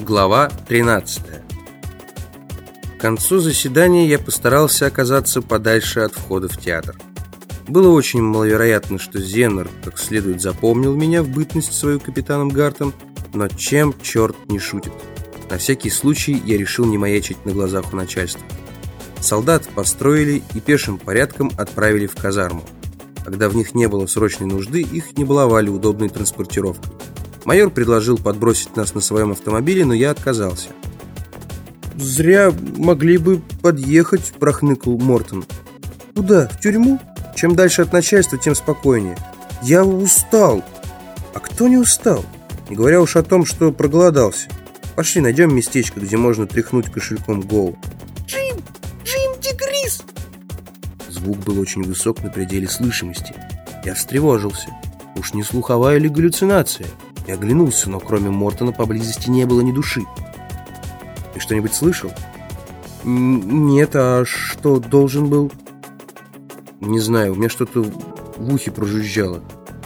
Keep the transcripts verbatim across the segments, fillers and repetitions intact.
Глава тринадцатая. К концу заседания я постарался оказаться подальше от входа в театр. Было очень маловероятно, что Зеннер как следует запомнил меня в бытность свою капитаном Гартом, но чем черт не шутит. На всякий случай я решил не маячить на глазах у начальства. Солдат построили и пешим порядком отправили в казарму. Когда в них не было срочной нужды, их не баловали удобной транспортировкой. Майор предложил подбросить нас на своем автомобиле, но я отказался. «Зря могли бы подъехать», – прохныкал Мортон. «Куда? В тюрьму? Чем дальше от начальства, тем спокойнее. Я устал». «А кто не устал? Не говоря уж о том, что проголодался. Пошли, найдем местечко, где можно тряхнуть кошельком голову». «Джим! Джим Дегрис!» Звук был очень высок на пределе слышимости. Я встревожился. Уж не слуховая ли галлюцинация? Я оглянулся, но кроме Мортона поблизости не было ни души. «Ты что-нибудь слышал?» «Нет, а что должен был?» «Не знаю, у меня что-то в ухе прожужжало».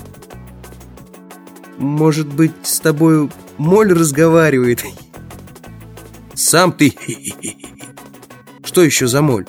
«Может быть, с тобою моль разговаривает?» «Сам ты...» «Что еще за моль?»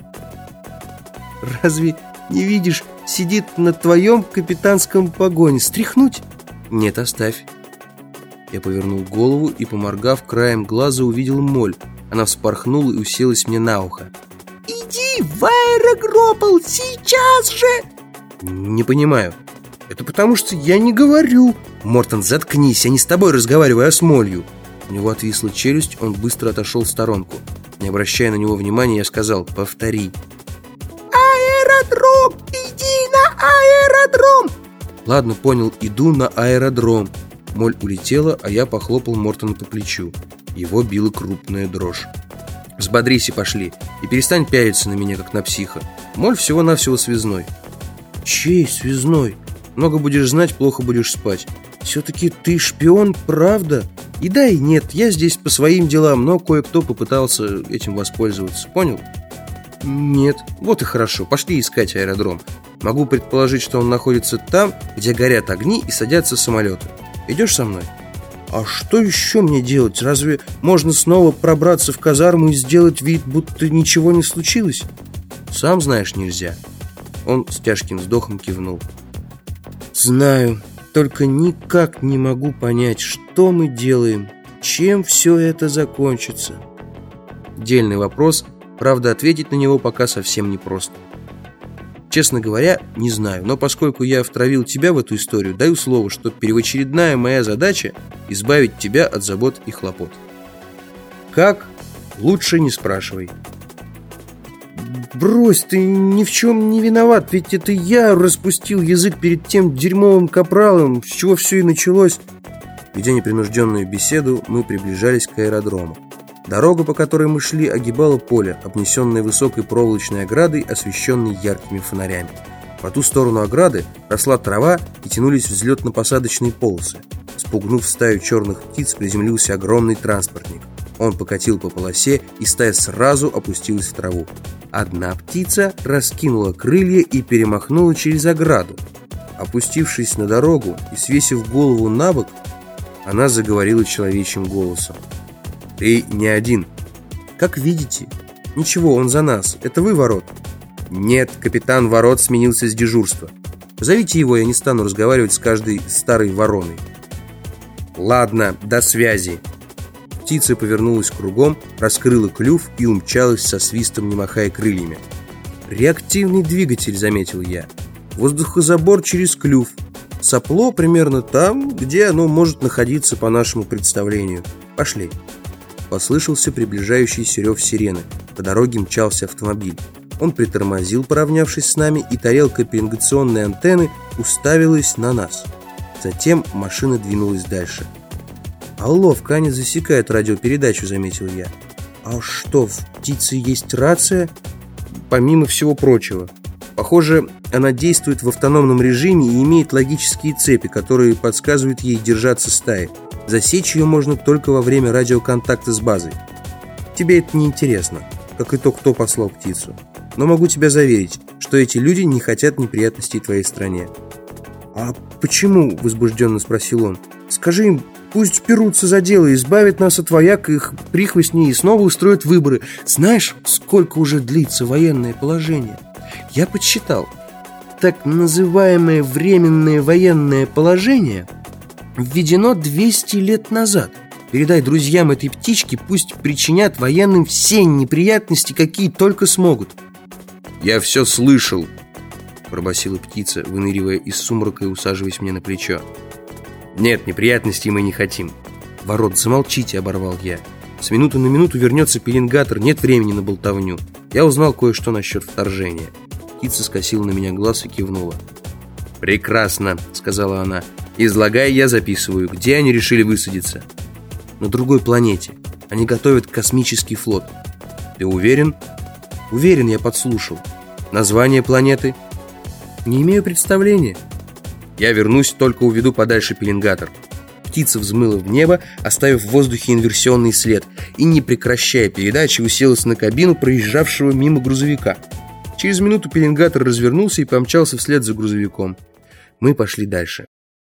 «Разве не видишь, сидит на твоем капитанском погоне? Стряхнуть?» «Нет, оставь». Я повернул голову и, поморгав краем глаза, увидел моль. Она вспорхнула и уселась мне на ухо. «Иди в аэрогропол сейчас же!» «Не понимаю». «Это потому что я не говорю». «Мортон, заткнись, я не с тобой разговариваю, а с молью». У него отвисла челюсть, он быстро отошел в сторонку. Не обращая на него внимания, я сказал: «Повтори». «Аэродром! Иди на аэродром!» «Ладно, понял, иду на аэродром». Моль улетела, а я похлопал Мортона по плечу. Его била крупная дрожь. «Взбодрись и пошли, и перестань пялиться на меня, как на психа. Моль всего-навсего связной». «Чей связной? Много будешь знать, плохо будешь спать. Все-таки ты шпион, правда? И да, и нет, я здесь по своим делам, но кое-кто попытался этим воспользоваться, понял?» «Нет». «Вот и хорошо, пошли искать аэродром. Могу предположить, что он находится там, где горят огни и садятся самолеты. Идешь со мной?» «А что еще мне делать? Разве можно снова пробраться в казарму и сделать вид, будто ничего не случилось?» «Сам знаешь, нельзя». Он с тяжким вздохом кивнул. «Знаю, только никак не могу понять, что мы делаем, чем все это закончится». Дельный вопрос, правда, ответить на него пока совсем непросто. Честно говоря, не знаю, но поскольку я втравил тебя в эту историю, даю слово, что первоочередная моя задача – избавить тебя от забот и хлопот. Как? Лучше не спрашивай. «Брось, ты ни в чем не виноват, ведь это я распустил язык перед тем дерьмовым капралом, с чего все и началось». Ведя непринужденную беседу, мы приближались к аэродрому. Дорога, по которой мы шли, огибала поле, обнесенное высокой проволочной оградой, освещенной яркими фонарями. По ту сторону ограды росла трава и тянулись взлетно-посадочные полосы. Спугнув стаю черных птиц, приземлился огромный транспортник. Он покатил по полосе, и стая сразу опустилась в траву. Одна птица раскинула крылья и перемахнула через ограду. Опустившись на дорогу и свесив голову на бок, она заговорила человечьим голосом. «Ты не один». «Как видите. Ничего, он за нас. Это вы ворот?» «Нет, капитан ворот сменился с дежурства. Позовите его, я не стану разговаривать с каждой старой вороной». «Ладно, до связи». Птица повернулась кругом, раскрыла клюв и умчалась со свистом, не махая крыльями. «Реактивный двигатель», — заметил я. «Воздухозабор через клюв. Сопло примерно там, где оно может находиться по нашему представлению. Пошли». Послышался приближающийся рев сирены. По дороге мчался автомобиль. Он притормозил, поравнявшись с нами, и тарелка пеленгационной антенны уставилась на нас. Затем машина двинулась дальше. «Алло, в Кане засекает радиопередачу», — заметил я. «А что, в птице есть рация?» «Помимо всего прочего. Похоже, она действует в автономном режиме и имеет логические цепи, которые подсказывают ей держаться стаи. Засечь ее можно только во время радиоконтакта с базой. Тебе это не интересно, как и то, кто послал птицу. Но могу тебя заверить, что эти люди не хотят неприятностей твоей стране». «А почему?» – возбужденно спросил он. «Скажи им, Пусть берутся за дело, избавят нас от вояк и их прихвостней и снова устроят выборы. Знаешь, сколько уже длится военное положение? Я подсчитал. Так называемое временное военное положение введено двести лет назад. Передай друзьям этой птички, пусть причинят военным все неприятности, какие только смогут. Я все слышал, пробасила птица, выныривая из сумрака и усаживаясь мне на плечо. Нет, неприятностей мы не хотим. Ворот, замолчите, оборвал я. С минуты на минуту вернется пеленгатор, нет времени на болтовню. Я узнал кое-что насчет вторжения. Птица скосила на меня глаз и кивнула. «Прекрасно», — сказала она. «Излагай, я записываю. Где они решили высадиться?» «На другой планете. Они готовят космический флот». «Ты уверен?» «Уверен, я подслушал». «Название планеты?» «Не имею представления». «Я вернусь, только уведу подальше пеленгатор». Птица взмыла в небо, оставив в воздухе инверсионный след, и, не прекращая передачи, уселась на кабину проезжавшего мимо грузовика. Через минуту пеленгатор развернулся и помчался вслед за грузовиком. Мы пошли дальше.